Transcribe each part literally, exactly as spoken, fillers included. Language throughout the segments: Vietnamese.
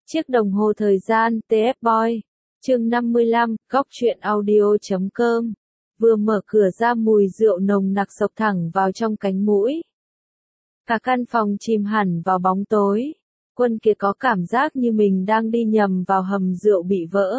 Chiếc đồng hồ thời gian, tê ép Boy. Chương năm mươi lăm, góc truyện audio.com. Vừa mở cửa ra mùi rượu nồng nặc xộc thẳng vào trong cánh mũi. Cả căn phòng chìm hẳn vào bóng tối. Quân Kiệt có cảm giác như mình đang đi nhầm vào hầm rượu bị vỡ.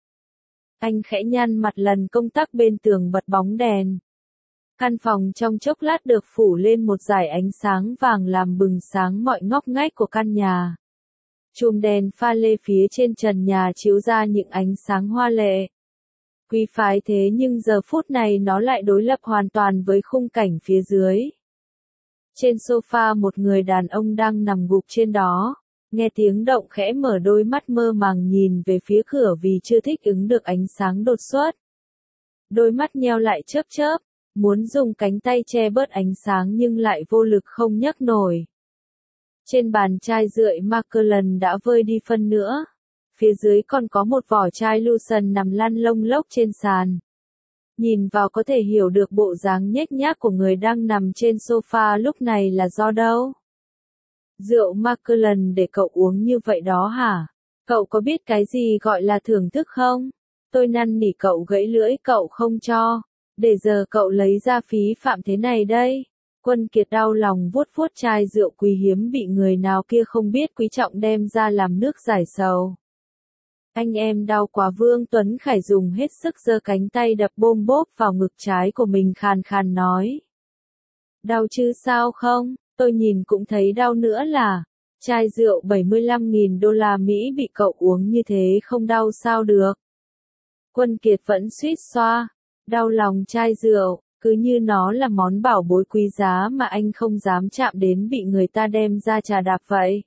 Anh khẽ nhăn mặt lần công tắc bên tường bật bóng đèn. Căn phòng trong chốc lát được phủ lên một dải ánh sáng vàng làm bừng sáng mọi ngóc ngách của căn nhà. Chùm đèn pha lê phía trên trần nhà chiếu ra những ánh sáng hoa lệ. Quý phái thế nhưng giờ phút này nó lại đối lập hoàn toàn với khung cảnh phía dưới. Trên sofa một người đàn ông đang nằm gục trên đó, nghe tiếng động khẽ mở đôi mắt mơ màng nhìn về phía cửa vì chưa thích ứng được ánh sáng đột xuất. Đôi mắt nheo lại chớp chớp, muốn dùng cánh tay che bớt ánh sáng nhưng lại vô lực không nhấc nổi. Trên bàn chai rượu Macallan đã vơi đi phân nữa. Phía dưới còn có một vỏ chai lotion nằm lăn lông lốc trên sàn. Nhìn vào có thể hiểu được bộ dáng nhếch nhác của người đang nằm trên sofa lúc này là do đâu. Rượu Macallan để cậu uống như vậy đó hả? Cậu có biết cái gì gọi là thưởng thức không? Tôi năn nỉ cậu gãy lưỡi cậu không cho. Để giờ cậu lấy ra phí phạm thế này đây. Quân Kiệt đau lòng vuốt vuốt chai rượu quý hiếm bị người nào kia không biết quý trọng đem ra làm nước giải sầu. Anh em đau quá. Vương Tuấn Khải dùng hết sức giơ cánh tay đập bôm bốp vào ngực trái của mình khàn khàn nói. Đau chứ sao không, tôi nhìn cũng thấy đau nữa là. Chai rượu bảy mươi lăm nghìn đô la Mỹ bị cậu uống như thế không đau sao được. Quân Kiệt vẫn suýt xoa. Đau lòng chai rượu, cứ như nó là món bảo bối quý giá mà anh không dám chạm đến bị người ta đem ra trà đạp vậy.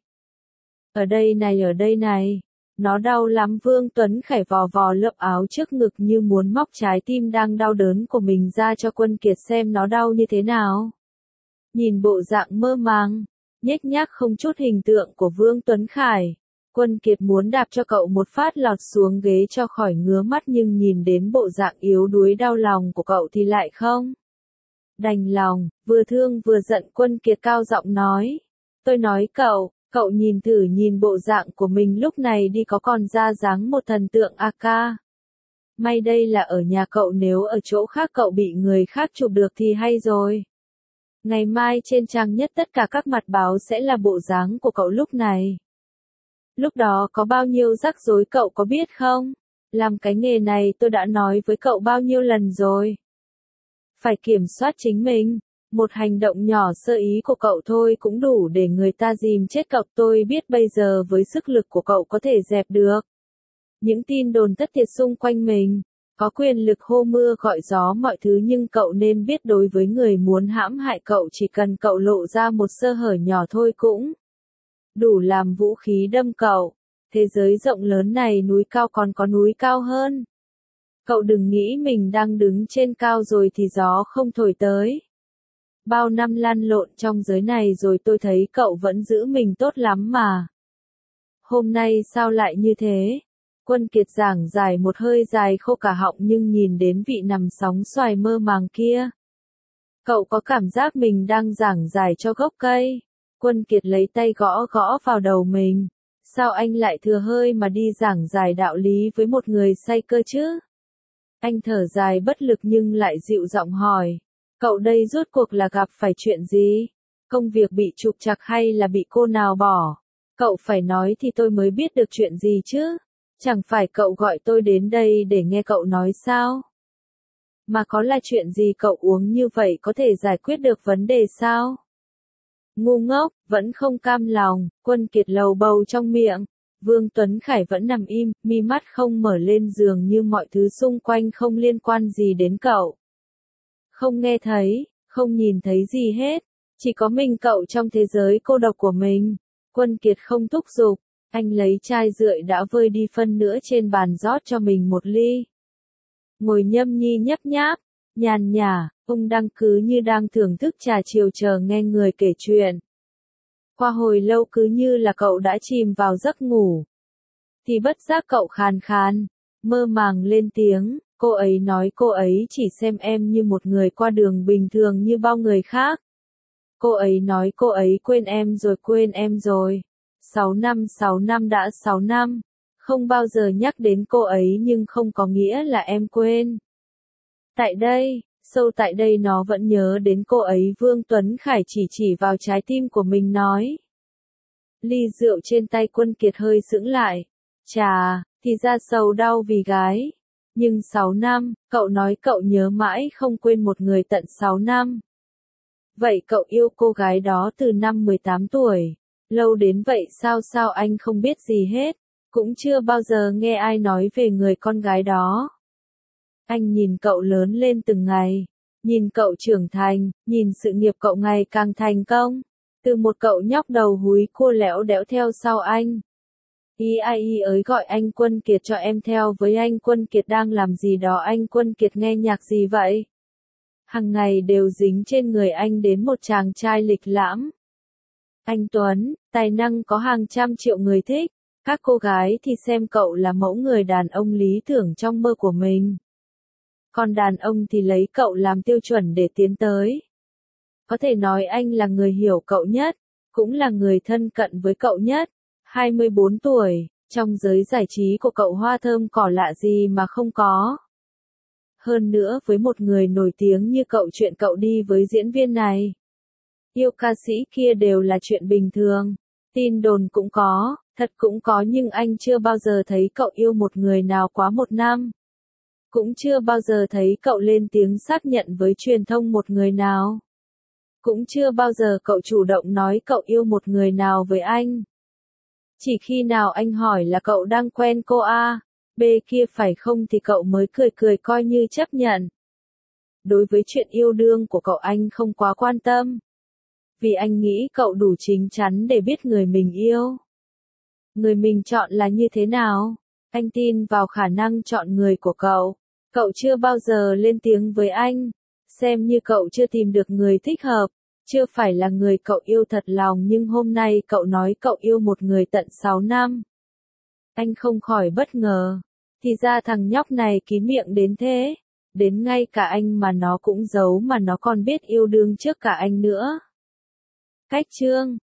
Ở đây này ở đây này, nó đau lắm. Vương Tuấn Khải vò vò lớp áo trước ngực như muốn móc trái tim đang đau đớn của mình ra cho Quân Kiệt xem nó đau như thế nào. Nhìn bộ dạng mơ màng, nhếch nhác không chút hình tượng của Vương Tuấn Khải. Quân Kiệt muốn đạp cho cậu một phát lọt xuống ghế cho khỏi ngứa mắt nhưng nhìn đến bộ dạng yếu đuối đau lòng của cậu thì lại không. Đành lòng, vừa thương vừa giận. Quân Kiệt cao giọng nói. Tôi nói cậu, cậu nhìn thử nhìn bộ dạng của mình lúc này đi có còn ra dáng một thần tượng a ca. May đây là ở nhà cậu, nếu ở chỗ khác cậu bị người khác chụp được thì hay rồi. Ngày mai trên trang nhất tất cả các mặt báo sẽ là bộ dáng của cậu lúc này. Lúc đó có bao nhiêu rắc rối cậu có biết không? Làm cái nghề này tôi đã nói với cậu bao nhiêu lần rồi. Phải kiểm soát chính mình. Một hành động nhỏ sơ ý của cậu thôi cũng đủ để người ta dìm chết cậu. Tôi biết bây giờ với sức lực của cậu có thể dẹp được những tin đồn thất thiệt xung quanh mình. Có quyền lực hô mưa gọi gió mọi thứ, nhưng cậu nên biết đối với người muốn hãm hại cậu chỉ cần cậu lộ ra một sơ hở nhỏ thôi cũng đủ làm vũ khí đâm cậu. Thế giới rộng lớn này núi cao còn có núi cao hơn. Cậu đừng nghĩ mình đang đứng trên cao rồi thì gió không thổi tới. Bao năm lăn lộn trong giới này rồi tôi thấy cậu vẫn giữ mình tốt lắm mà. Hôm nay sao lại như thế? Quân Kiệt giảng giải một hơi dài khô cả họng nhưng nhìn đến vị nằm sóng xoài mơ màng kia. Cậu có cảm giác mình đang giảng giải cho gốc cây. Quân Kiệt lấy tay gõ gõ vào đầu mình. Sao anh lại thừa hơi mà đi giảng giải đạo lý với một người say cơ chứ? Anh thở dài bất lực nhưng lại dịu giọng hỏi. Cậu đây rốt cuộc là gặp phải chuyện gì? Công việc bị trục trặc hay là bị cô nào bỏ? Cậu phải nói thì tôi mới biết được chuyện gì chứ. Chẳng phải cậu gọi tôi đến đây để nghe cậu nói sao? Mà có là chuyện gì cậu uống như vậy có thể giải quyết được vấn đề sao? Ngu ngốc, vẫn không cam lòng. Quân Kiệt lầu bầu trong miệng. Vương Tuấn Khải vẫn nằm im, mi mắt không mở lên giường như mọi thứ xung quanh không liên quan gì đến cậu. Không nghe thấy, không nhìn thấy gì hết. Chỉ có mình cậu trong thế giới cô độc của mình. Quân Kiệt không thúc giục. Anh lấy chai rượu đã vơi đi phân nữa trên bàn rót cho mình một ly. Ngồi nhâm nhi nhấp nháp, nhàn nhả, ông đang cứ như đang thưởng thức trà chiều chờ nghe người kể chuyện. Qua hồi lâu cứ như là cậu đã chìm vào giấc ngủ. Thì bất giác cậu khàn khàn, mơ màng lên tiếng. Cô ấy nói cô ấy chỉ xem em như một người qua đường bình thường như bao người khác. Cô ấy nói cô ấy quên em rồi quên em rồi. sáu năm sáu năm đã sáu năm. Không bao giờ nhắc đến cô ấy nhưng không có nghĩa là em quên. Tại đây, sâu tại đây nó vẫn nhớ đến cô ấy. Vương Tuấn Khải chỉ chỉ vào trái tim của mình nói. Ly rượu trên tay Quân Kiệt hơi sững lại. Chà, thì ra sầu đau vì gái. Nhưng sáu năm, cậu nói cậu nhớ mãi không quên một người tận sáu năm. Vậy cậu yêu cô gái đó từ năm mười tám tuổi. Lâu đến vậy sao sao anh không biết gì hết. Cũng chưa bao giờ nghe ai nói về người con gái đó. Anh nhìn cậu lớn lên từng ngày. Nhìn cậu trưởng thành, nhìn sự nghiệp cậu ngày càng thành công. Từ một cậu nhóc đầu húi cua lẽo đẽo theo sau anh. Ý ai ý ới gọi anh Quân Kiệt cho em theo với anh Quân Kiệt đang làm gì đó. Anh Quân Kiệt nghe nhạc gì vậy? Hằng ngày đều dính trên người anh đến một chàng trai lịch lãm. Anh Tuấn, tài năng có hàng trăm triệu người thích. Các cô gái thì xem cậu là mẫu người đàn ông lý tưởng trong mơ của mình. Còn đàn ông thì lấy cậu làm tiêu chuẩn để tiến tới. Có thể nói anh là người hiểu cậu nhất, cũng là người thân cận với cậu nhất. hai mươi bốn tuổi, trong giới giải trí của cậu hoa thơm cỏ lạ gì mà không có. Hơn nữa với một người nổi tiếng như cậu, chuyện cậu đi với diễn viên này, yêu ca sĩ kia đều là chuyện bình thường. Tin đồn cũng có, thật cũng có, nhưng anh chưa bao giờ thấy cậu yêu một người nào quá một năm. Cũng chưa bao giờ thấy cậu lên tiếng xác nhận với truyền thông một người nào. Cũng chưa bao giờ cậu chủ động nói cậu yêu một người nào với anh. Chỉ khi nào anh hỏi là cậu đang quen cô A, B kia phải không thì cậu mới cười cười coi như chấp nhận. Đối với chuyện yêu đương của cậu anh không quá quan tâm. Vì anh nghĩ cậu đủ chín chắn để biết người mình yêu. Người mình chọn là như thế nào. Anh tin vào khả năng chọn người của cậu. Cậu chưa bao giờ lên tiếng với anh. Xem như cậu chưa tìm được người thích hợp. Chưa phải là người cậu yêu thật lòng, nhưng hôm nay cậu nói cậu yêu một người tận sáu năm. Anh không khỏi bất ngờ. Thì ra thằng nhóc này kín miệng đến thế. Đến ngay cả anh mà nó cũng giấu, mà nó còn biết yêu đương trước cả anh nữa. Cách chương